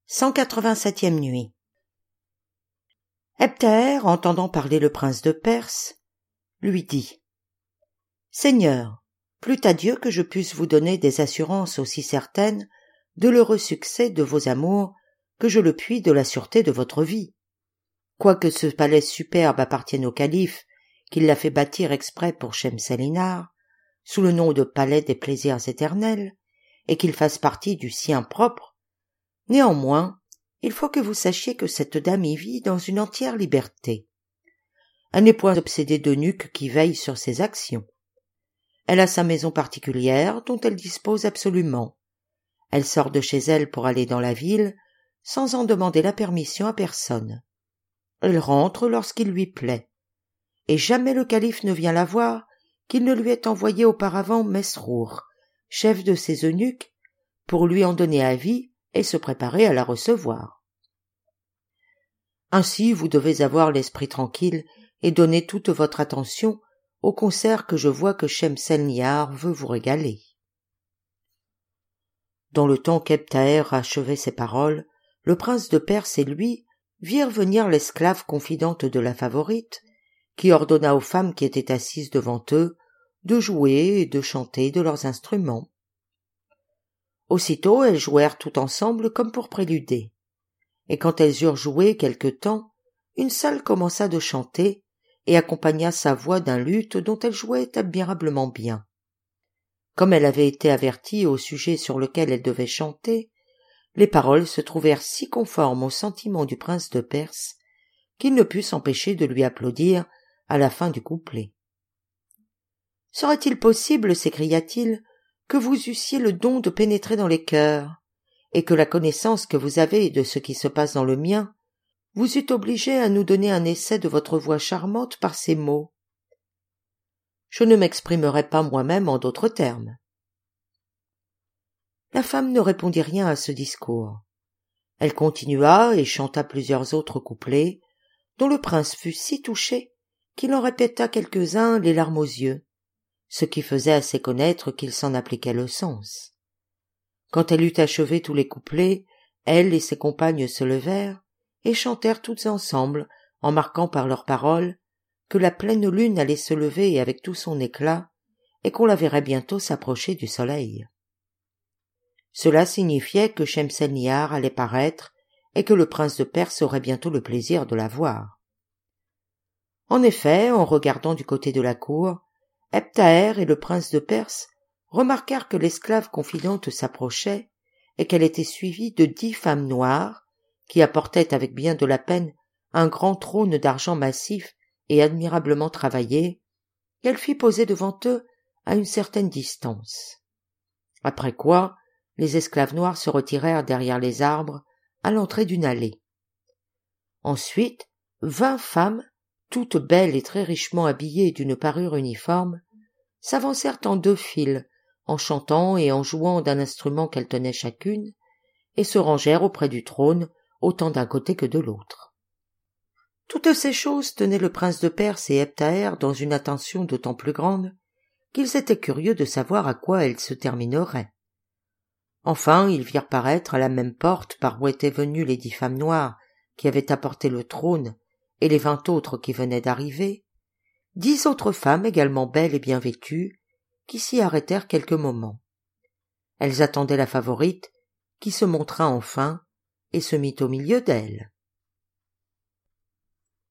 187e nuit. Ebtaher, entendant parler le prince de Perse, lui dit : Seigneur, plût à Dieu que je puisse vous donner des assurances aussi certaines de l'heureux succès de vos amours que je le puis de la sûreté de votre vie. Quoique ce palais superbe appartienne au calife, qu'il l'a fait bâtir exprès pour Shemselnihar, sous le nom de palais des plaisirs éternels, et qu'il fasse partie du sien propre, néanmoins, il faut que vous sachiez que cette dame y vit dans une entière liberté. Elle n'est point obsédée d'eunuques qui veillent sur ses actions. Elle a sa maison particulière dont elle dispose absolument. Elle sort de chez elle pour aller dans la ville sans en demander la permission à personne. Elle rentre lorsqu'il lui plaît. Et jamais le calife ne vient la voir qu'il ne lui ait envoyé auparavant Mesrour, chef de ses eunuques, pour lui en donner avis et se préparer à la recevoir. Ainsi vous devez avoir l'esprit tranquille et donner toute votre attention au concert que je vois que Shemselnihar veut vous régaler. Dans le temps qu'Ebtaher achevait ces paroles, le prince de Perse et lui virent venir l'esclave confidente de la favorite, qui ordonna aux femmes qui étaient assises devant eux de jouer et de chanter de leurs instruments. Aussitôt elles jouèrent tout ensemble comme pour préluder, et quand elles eurent joué quelque temps, une seule commença de chanter et accompagna sa voix d'un luth dont elle jouait admirablement bien. Comme elle avait été avertie au sujet sur lequel elle devait chanter, les paroles se trouvèrent si conformes aux sentiments du prince de Perse qu'il ne put s'empêcher de lui applaudir à la fin du couplet. « Serait-il possible, s'écria-t-il, que vous eussiez le don de pénétrer dans les cœurs, et que la connaissance que vous avez de ce qui se passe dans le mien vous eût obligé à nous donner un essai de votre voix charmante par ces mots. Je ne m'exprimerai pas moi-même en d'autres termes. » La femme ne répondit rien à ce discours. Elle continua et chanta plusieurs autres couplets, dont le prince fut si touché qu'il en répéta quelques-uns les larmes aux yeux, ce qui faisait assez connaître qu'il s'en appliquait le sens. Quand elle eut achevé tous les couplets, elle et ses compagnes se levèrent et chantèrent toutes ensemble, en marquant par leurs paroles que la pleine lune allait se lever avec tout son éclat et qu'on la verrait bientôt s'approcher du soleil. Cela signifiait que Shemselnihar allait paraître et que le prince de Perse aurait bientôt le plaisir de la voir. En effet, en regardant du côté de la cour, Ebtaher et le prince de Perse remarquèrent que l'esclave confidente s'approchait et qu'elle était suivie de 10 femmes noires qui apportaient avec bien de la peine un grand trône d'argent massif et admirablement travaillé, qu'elle fit poser devant eux à une certaine distance. Après quoi, les esclaves noirs se retirèrent derrière les arbres à l'entrée d'une allée. Ensuite, 20 femmes, toutes belles et très richement habillées d'une parure uniforme, s'avancèrent en 2 files, en chantant et en jouant d'un instrument qu'elles tenaient chacune, et se rangèrent auprès du trône, autant d'un côté que de l'autre. Toutes ces choses tenaient le prince de Perse et Ebtaher dans une attention d'autant plus grande qu'ils étaient curieux de savoir à quoi elles se termineraient. Enfin, ils virent paraître à la même porte par où étaient venues les 10 femmes noires qui avaient apporté le trône et les 20 autres qui venaient d'arriver, 10 autres femmes également belles et bien vêtues qui s'y arrêtèrent quelques moments. Elles attendaient la favorite qui se montra enfin et se mit au milieu d'elles.